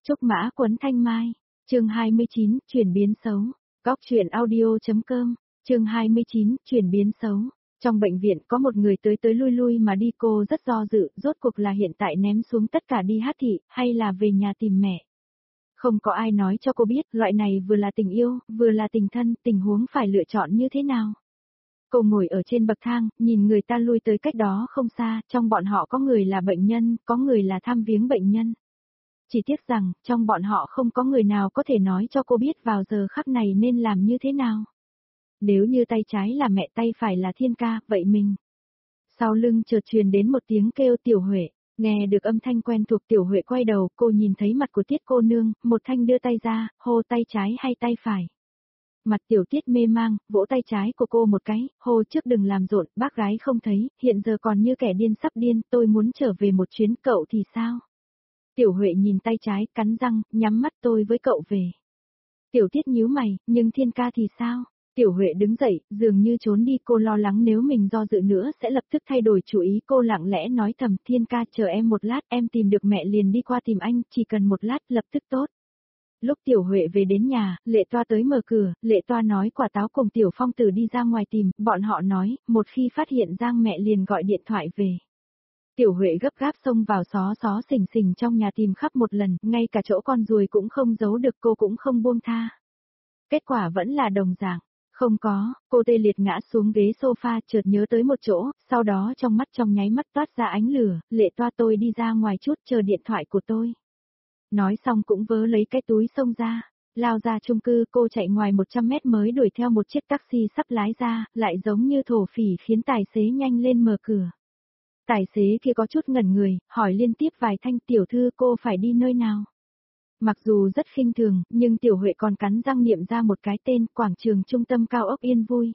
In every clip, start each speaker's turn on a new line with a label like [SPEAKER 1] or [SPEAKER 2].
[SPEAKER 1] Trúc mã quấn thanh mai, chương 29, chuyển biến xấu, Cóc truyện audio.com, chương 29, chuyển biến xấu. Trong bệnh viện có một người tới tới lui lui mà đi, cô rất do dự, rốt cuộc là hiện tại ném xuống tất cả đi hát thị, hay là về nhà tìm mẹ. Không có ai nói cho cô biết, loại này vừa là tình yêu, vừa là tình thân, tình huống phải lựa chọn như thế nào. Cô ngồi ở trên bậc thang, nhìn người ta lui tới cách đó không xa, trong bọn họ có người là bệnh nhân, có người là thăm viếng bệnh nhân. Chỉ tiếc rằng, trong bọn họ không có người nào có thể nói cho cô biết vào giờ khắc này nên làm như thế nào. Nếu như tay trái là mẹ, tay phải là Thiên Ca, vậy mình. Sau lưng chợt truyền đến một tiếng kêu Tiểu Huệ, nghe được âm thanh quen thuộc. Tiểu Huệ quay đầu, cô nhìn thấy mặt của Tiết cô nương, một thanh đưa tay ra, hô tay trái hay tay phải. Mặt Tiểu Tiết mê mang, vỗ tay trái của cô một cái, hô trước đừng làm rộn, bác gái không thấy, hiện giờ còn như kẻ điên sắp điên, tôi muốn trở về một chuyến, cậu thì sao? Tiểu Huệ nhìn tay trái, cắn răng, nhắm mắt, tôi với cậu về. Tiểu Tiết nhíu mày, nhưng Thiên Ca thì sao? Tiểu Huệ đứng dậy, dường như trốn đi, cô lo lắng nếu mình do dự nữa sẽ lập tức thay đổi chủ ý. Cô lặng lẽ nói thầm, Thiên Ca chờ em một lát, em tìm được mẹ liền đi qua tìm anh, chỉ cần một lát, lập tức tốt. Lúc Tiểu Huệ về đến nhà, Lệ Toa tới mở cửa, Lệ Toa nói Quả Táo cùng Tiểu Phong Tử đi ra ngoài tìm, bọn họ nói, một khi phát hiện Giang mẹ liền gọi điện thoại về. Tiểu Huệ gấp gáp xông vào xó xó xỉnh xỉnh trong nhà tìm khắp một lần, ngay cả chỗ con ruồi cũng không giấu được, cô cũng không buông tha. Kết quả vẫn là đồng dạng. Không có, cô tê liệt ngã xuống ghế sofa, chợt nhớ tới một chỗ, sau đó trong mắt trong nháy mắt toát ra ánh lửa. Lệ Toa, tôi đi ra ngoài chút, chờ điện thoại của tôi. Nói xong cũng vớ lấy cái túi xông ra, lao ra chung cư. Cô chạy ngoài 100 mét mới đuổi theo một chiếc taxi sắp lái ra, lại giống như thổ phỉ khiến tài xế nhanh lên mở cửa. Tài xế kia có chút ngẩn người, hỏi liên tiếp vài thanh, tiểu thư cô phải đi nơi nào. Mặc dù rất khinh thường, nhưng Tiểu Huệ còn cắn răng niệm ra một cái tên, quảng trường trung tâm cao ốc Yên Vui.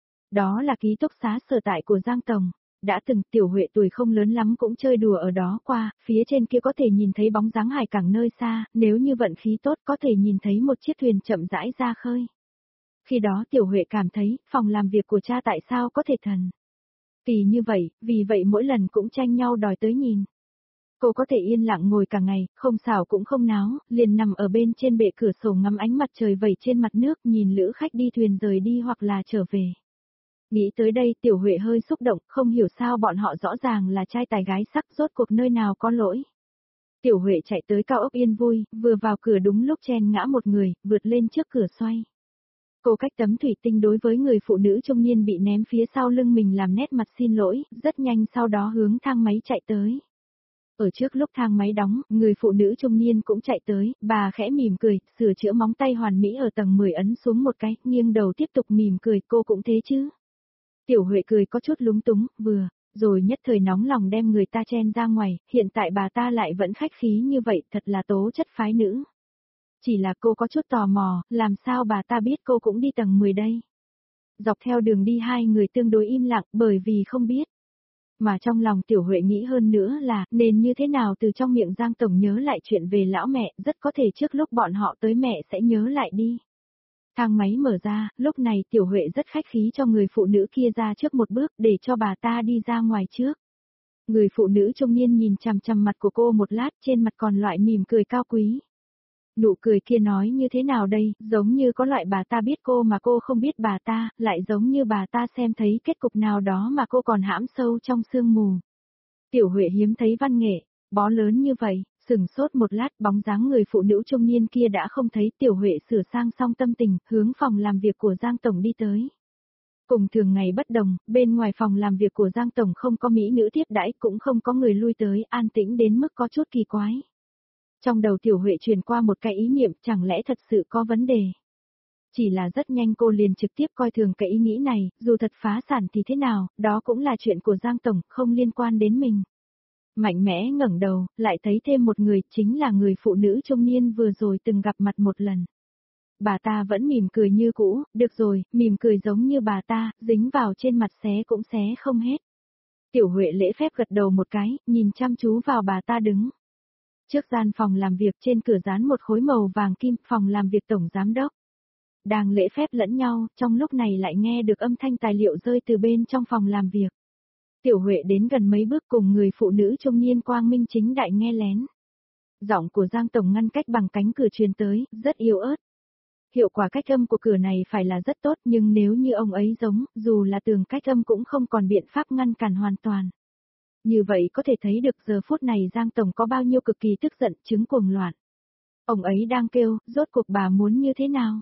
[SPEAKER 1] Đó là ký túc xá sở tại của Giang Tổng. Đã từng, Tiểu Huệ tuổi không lớn lắm cũng chơi đùa ở đó qua, phía trên kia có thể nhìn thấy bóng dáng hải cảng nơi xa, nếu như vận khí tốt có thể nhìn thấy một chiếc thuyền chậm rãi ra khơi. Khi đó Tiểu Huệ cảm thấy, phòng làm việc của cha tại sao có thể thần kỳ như vậy, vì vậy mỗi lần cũng tranh nhau đòi tới nhìn. Cô có thể yên lặng ngồi cả ngày, không xảo cũng không náo, liền nằm ở bên trên bệ cửa sổ ngắm ánh mặt trời vẩy trên mặt nước, nhìn lữ khách đi thuyền rời đi hoặc là trở về. Nghĩ tới đây Tiểu Huệ hơi xúc động, không hiểu sao bọn họ rõ ràng là trai tài gái sắc, rốt cuộc nơi nào có lỗi. Tiểu Huệ chạy tới cao ốc Yên Vui, vừa vào cửa đúng lúc chen ngã một người, vượt lên trước cửa xoay. Cô cách tấm thủy tinh đối với người phụ nữ trung niên bị ném phía sau lưng mình làm nét mặt xin lỗi, rất nhanh sau đó hướng thang máy chạy tới. Ở trước lúc thang máy đóng, người phụ nữ trung niên cũng chạy tới, bà khẽ mỉm cười, sửa chữa móng tay hoàn mỹ ở tầng 10 ấn xuống một cái, nghiêng đầu tiếp tục mỉm cười, cô cũng thế chứ. Tiểu Huệ cười có chút lúng túng, rồi nhất thời nóng lòng đem người ta chen ra ngoài, hiện tại bà ta lại vẫn khách khí như vậy, thật là tố chất phái nữ. Chỉ là cô có chút tò mò, làm sao bà ta biết cô cũng đi tầng 10 đây. Dọc theo đường đi hai người tương đối im lặng bởi vì không biết. Mà trong lòng Tiểu Huệ nghĩ hơn nữa là, nên như thế nào từ trong miệng Giang Tổng nhớ lại chuyện về lão mẹ, rất có thể trước lúc bọn họ tới mẹ sẽ nhớ lại đi. Thang máy mở ra, lúc này Tiểu Huệ rất khách khí cho người phụ nữ kia ra trước một bước để cho bà ta đi ra ngoài trước. Người phụ nữ trung niên nhìn chằm chằm mặt của cô một lát, trên mặt còn loại mỉm cười cao quý. Nụ cười kia nói như thế nào đây, giống như có loại bà ta biết cô mà cô không biết bà ta, lại giống như bà ta xem thấy kết cục nào đó mà cô còn hãm sâu trong sương mù. Tiểu Huệ hiếm thấy văn nghệ, bó lớn như vậy, sừng sốt một lát, bóng dáng người phụ nữ trung niên kia đã không thấy. Tiểu Huệ sửa sang xong tâm tình, hướng phòng làm việc của Giang Tổng đi tới. Cùng thường ngày bất đồng, bên ngoài phòng làm việc của Giang Tổng không có mỹ nữ tiếp đãi, cũng không có người lui tới, an tĩnh đến mức có chút kỳ quái. Trong đầu Tiểu Huệ truyền qua một cái ý niệm, chẳng lẽ thật sự có vấn đề. Chỉ là rất nhanh cô liền trực tiếp coi thường cái ý nghĩ này, dù thật phá sản thì thế nào, đó cũng là chuyện của Giang Tổng, không liên quan đến mình. Mạnh mẽ ngẩng đầu, lại thấy thêm một người, chính là người phụ nữ trung niên vừa rồi từng gặp mặt một lần. Bà ta vẫn mỉm cười như cũ, được rồi, mỉm cười giống như bà ta, dính vào trên mặt xé cũng xé không hết. Tiểu Huệ lễ phép gật đầu một cái, nhìn chăm chú vào bà ta đứng. Trước gian phòng làm việc trên cửa dán một khối màu vàng kim, phòng làm việc tổng giám đốc. Đang lễ phép lẫn nhau, trong lúc này lại nghe được âm thanh tài liệu rơi từ bên trong phòng làm việc. Tiểu Huệ đến gần mấy bước cùng người phụ nữ trung niên quang minh chính đại nghe lén. Giọng của Giang Tổng ngăn cách bằng cánh cửa truyền tới, rất yếu ớt. Hiệu quả cách âm của cửa này phải là rất tốt nhưng nếu như ông ấy giống, dù là tường cách âm cũng không còn biện pháp ngăn cản hoàn toàn. Như vậy có thể thấy được giờ phút này Giang Tổng có bao nhiêu cực kỳ tức giận, chứng cuồng loạn. Ông ấy đang kêu, rốt cuộc bà muốn như thế nào?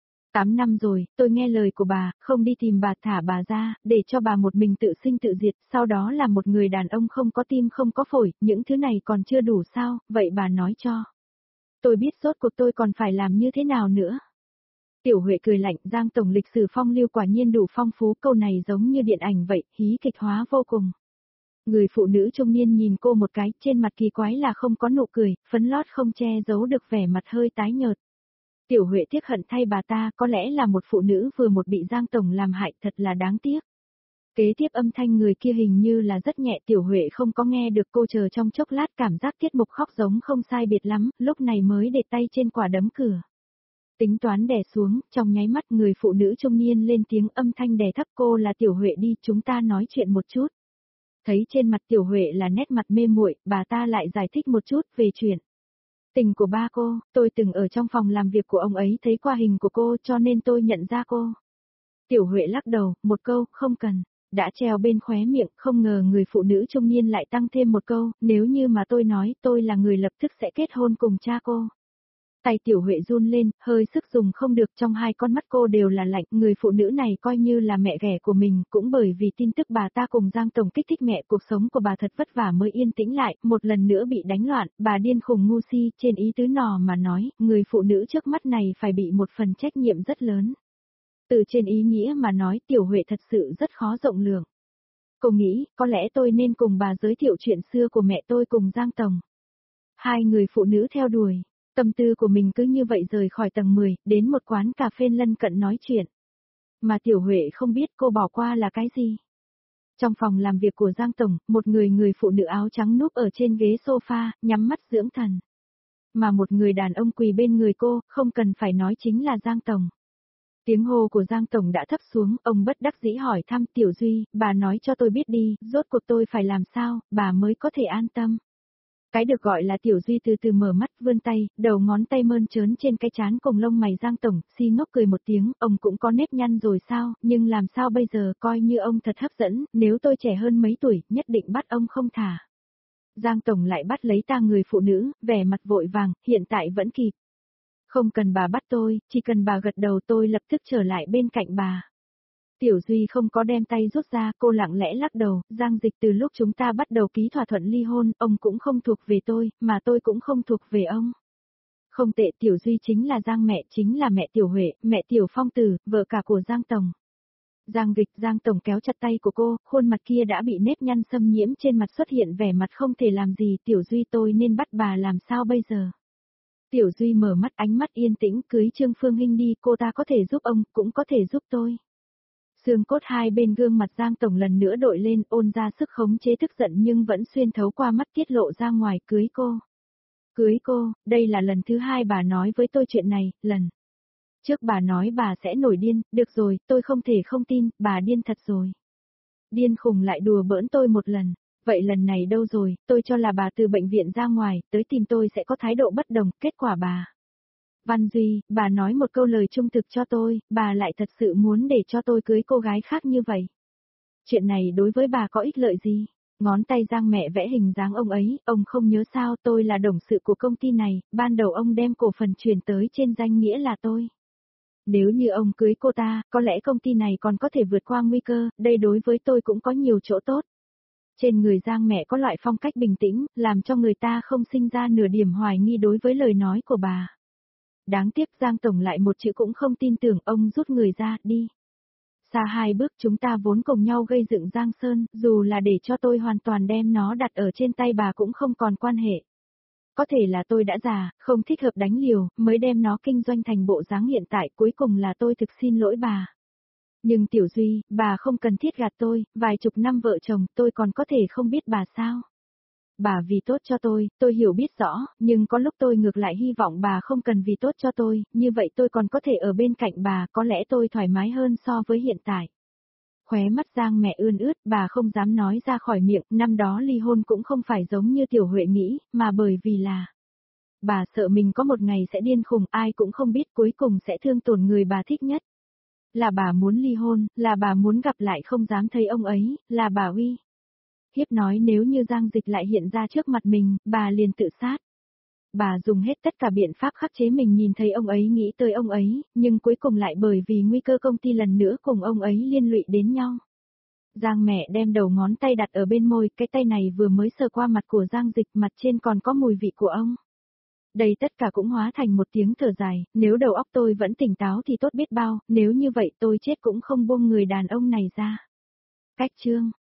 [SPEAKER 1] 8 năm rồi, tôi nghe lời của bà, không đi tìm bà thả bà ra, để cho bà một mình tự sinh tự diệt, sau đó là một người đàn ông không có tim không có phổi, những thứ này còn chưa đủ sao, vậy bà nói cho. Tôi biết rốt cuộc tôi còn phải làm như thế nào nữa. Tiểu Huệ cười lạnh, Giang Tổng lịch sử phong lưu quả nhiên đủ phong phú, câu này giống như điện ảnh vậy, hí kịch hóa vô cùng. Người phụ nữ trung niên nhìn cô một cái, trên mặt kỳ quái là không có nụ cười, phấn lót không che giấu được vẻ mặt hơi tái nhợt. Tiểu Huệ tiếc hận thay bà ta, có lẽ là một phụ nữ vừa một bị Giang Tổng làm hại, thật là đáng tiếc. Kế tiếp âm thanh người kia hình như là rất nhẹ, Tiểu Huệ không có nghe được, cô chờ trong chốc lát cảm giác tiết mục khóc giống không sai biệt lắm, lúc này mới để tay trên quả đấm cửa. Tính toán đè xuống, trong nháy mắt người phụ nữ trung niên lên tiếng, âm thanh đè thấp, cô là Tiểu Huệ đi, chúng ta nói chuyện một chút. Thấy trên mặt Tiểu Huệ là nét mặt mê muội, bà ta lại giải thích một chút về chuyện tình của ba cô, tôi từng ở trong phòng làm việc của ông ấy thấy qua hình của cô cho nên tôi nhận ra cô. Tiểu Huệ lắc đầu, một câu, không cần, đã treo bên khóe miệng, không ngờ người phụ nữ trung niên lại tăng thêm một câu, nếu như mà tôi nói tôi là người lập tức sẽ kết hôn cùng cha cô. Tay Tiểu Huệ run lên, hơi sức dùng không được, trong hai con mắt cô đều là lạnh, người phụ nữ này coi như là mẹ ghẻ của mình, cũng bởi vì tin tức bà ta cùng Giang Tổng kích thích mẹ, cuộc sống của bà thật vất vả mới yên tĩnh lại, một lần nữa bị đánh loạn, bà điên khùng ngu si, trên ý tứ nò mà nói, người phụ nữ trước mắt này phải bị một phần trách nhiệm rất lớn. Từ trên ý nghĩa mà nói, Tiểu Huệ thật sự rất khó rộng lượng. Cô nghĩ, có lẽ tôi nên cùng bà giới thiệu chuyện xưa của mẹ tôi cùng Giang Tổng. Hai người phụ nữ theo đuổi. Tâm tư của mình cứ như vậy rời khỏi tầng 10, đến một quán cà phê lân cận nói chuyện. Mà Tiểu Huệ không biết cô bỏ qua là cái gì. Trong phòng làm việc của Giang Tổng, một người phụ nữ áo trắng núp ở trên ghế sofa, nhắm mắt dưỡng thần. Mà một người đàn ông quỳ bên người cô, không cần phải nói chính là Giang Tổng. Tiếng hô của Giang Tổng đã thấp xuống, ông bất đắc dĩ hỏi thăm Tiểu Duy, bà nói cho tôi biết đi, rốt cuộc tôi phải làm sao, bà mới có thể an tâm. Cái được gọi là Tiểu Duy từ từ mở mắt, vươn tay, đầu ngón tay mơn trớn trên cái trán cùng lông mày Giang Tổng, si ngốc cười một tiếng, ông cũng có nếp nhăn rồi sao, nhưng làm sao bây giờ, coi như ông thật hấp dẫn, nếu tôi trẻ hơn mấy tuổi, nhất định bắt ông không thả. Giang Tổng lại bắt lấy ta người phụ nữ, vẻ mặt vội vàng, hiện tại vẫn kịp. Không cần bà bắt tôi, chỉ cần bà gật đầu tôi lập tức trở lại bên cạnh bà. Tiểu Duy không có đem tay rút ra, cô lặng lẽ lắc đầu, Giang Dịch, từ lúc chúng ta bắt đầu ký thỏa thuận ly hôn, ông cũng không thuộc về tôi, mà tôi cũng không thuộc về ông. Không tệ, Tiểu Duy chính là Giang mẹ, chính là mẹ Tiểu Huệ, mẹ Tiểu Phong Tử, vợ cả của Giang Tổng. Giang Dịch, Giang Tổng kéo chặt tay của cô, khuôn mặt kia đã bị nếp nhăn xâm nhiễm, trên mặt xuất hiện vẻ mặt không thể làm gì, Tiểu Duy tôi nên bắt bà làm sao bây giờ? Tiểu Duy mở mắt, ánh mắt yên tĩnh, cưới Trương Phương Hinh đi, cô ta có thể giúp ông, cũng có thể giúp tôi. Xương cốt hai bên gương mặt Giang Tổng lần nữa đội lên, ôn ra sức khống chế tức giận nhưng vẫn xuyên thấu qua mắt tiết lộ ra ngoài, cưới cô. Cưới cô, đây là lần thứ hai bà nói với tôi chuyện này, lần trước bà nói bà sẽ nổi điên, được rồi, tôi không thể không tin, bà điên thật rồi. Điên khùng lại đùa bỡn tôi một lần, vậy lần này đâu rồi, tôi cho là bà từ bệnh viện ra ngoài, tới tìm tôi sẽ có thái độ bất đồng, kết quả bà. Văn Duy, bà nói một câu lời trung thực cho tôi, bà lại thật sự muốn để cho tôi cưới cô gái khác như vậy. Chuyện này đối với bà có ích lợi gì? Ngón tay Giang mẹ vẽ hình dáng ông ấy, ông không nhớ sao tôi là董sự của công ty này, ban đầu ông đem cổ phần chuyển tới trên danh nghĩa là tôi. Nếu như ông cưới cô ta, có lẽ công ty này còn có thể vượt qua nguy cơ, đây đối với tôi cũng có nhiều chỗ tốt. Trên người Giang mẹ có loại phong cách bình tĩnh, làm cho người ta không sinh ra nửa điểm hoài nghi đối với lời nói của bà. Đáng tiếc Giang Tổng lại một chữ cũng không tin tưởng, ông rút người ra, đi. Xa hai bước chúng ta vốn cùng nhau gây dựng Giang Sơn, dù là để cho tôi hoàn toàn đem nó đặt ở trên tay bà cũng không còn quan hệ. Có thể là tôi đã già, không thích hợp đánh liều, mới đem nó kinh doanh thành bộ dáng hiện tại, cuối cùng là tôi thực xin lỗi bà. Nhưng Tiểu Duy, bà không cần thiết gạt tôi, vài chục năm vợ chồng, tôi còn có thể không biết bà sao. Bà vì tốt cho tôi hiểu biết rõ, nhưng có lúc tôi ngược lại hy vọng bà không cần vì tốt cho tôi, như vậy tôi còn có thể ở bên cạnh bà, có lẽ tôi thoải mái hơn so với hiện tại. Khóe mắt Giang mẹ ươn ướt, bà không dám nói ra khỏi miệng, năm đó ly hôn cũng không phải giống như Tiểu Huệ nghĩ, mà bởi vì là bà sợ mình có một ngày sẽ điên khùng, ai cũng không biết cuối cùng sẽ thương tổn người bà thích nhất. Là bà muốn ly hôn, là bà muốn gặp lại không dám thấy ông ấy, là bà uy hiếp nói nếu như Giang Dịch lại hiện ra trước mặt mình, bà liền tự sát. Bà dùng hết tất cả biện pháp khắc chế mình nhìn thấy ông ấy nghĩ tới ông ấy, nhưng cuối cùng lại bởi vì nguy cơ công ty lần nữa cùng ông ấy liên lụy đến nhau. Giang mẹ đem đầu ngón tay đặt ở bên môi, cái tay này vừa mới sờ qua mặt của Giang Dịch, mặt trên còn có mùi vị của ông. Đây tất cả cũng hóa thành một tiếng thở dài, nếu đầu óc tôi vẫn tỉnh táo thì tốt biết bao, nếu như vậy tôi chết cũng không buông người đàn ông này ra. Cách chương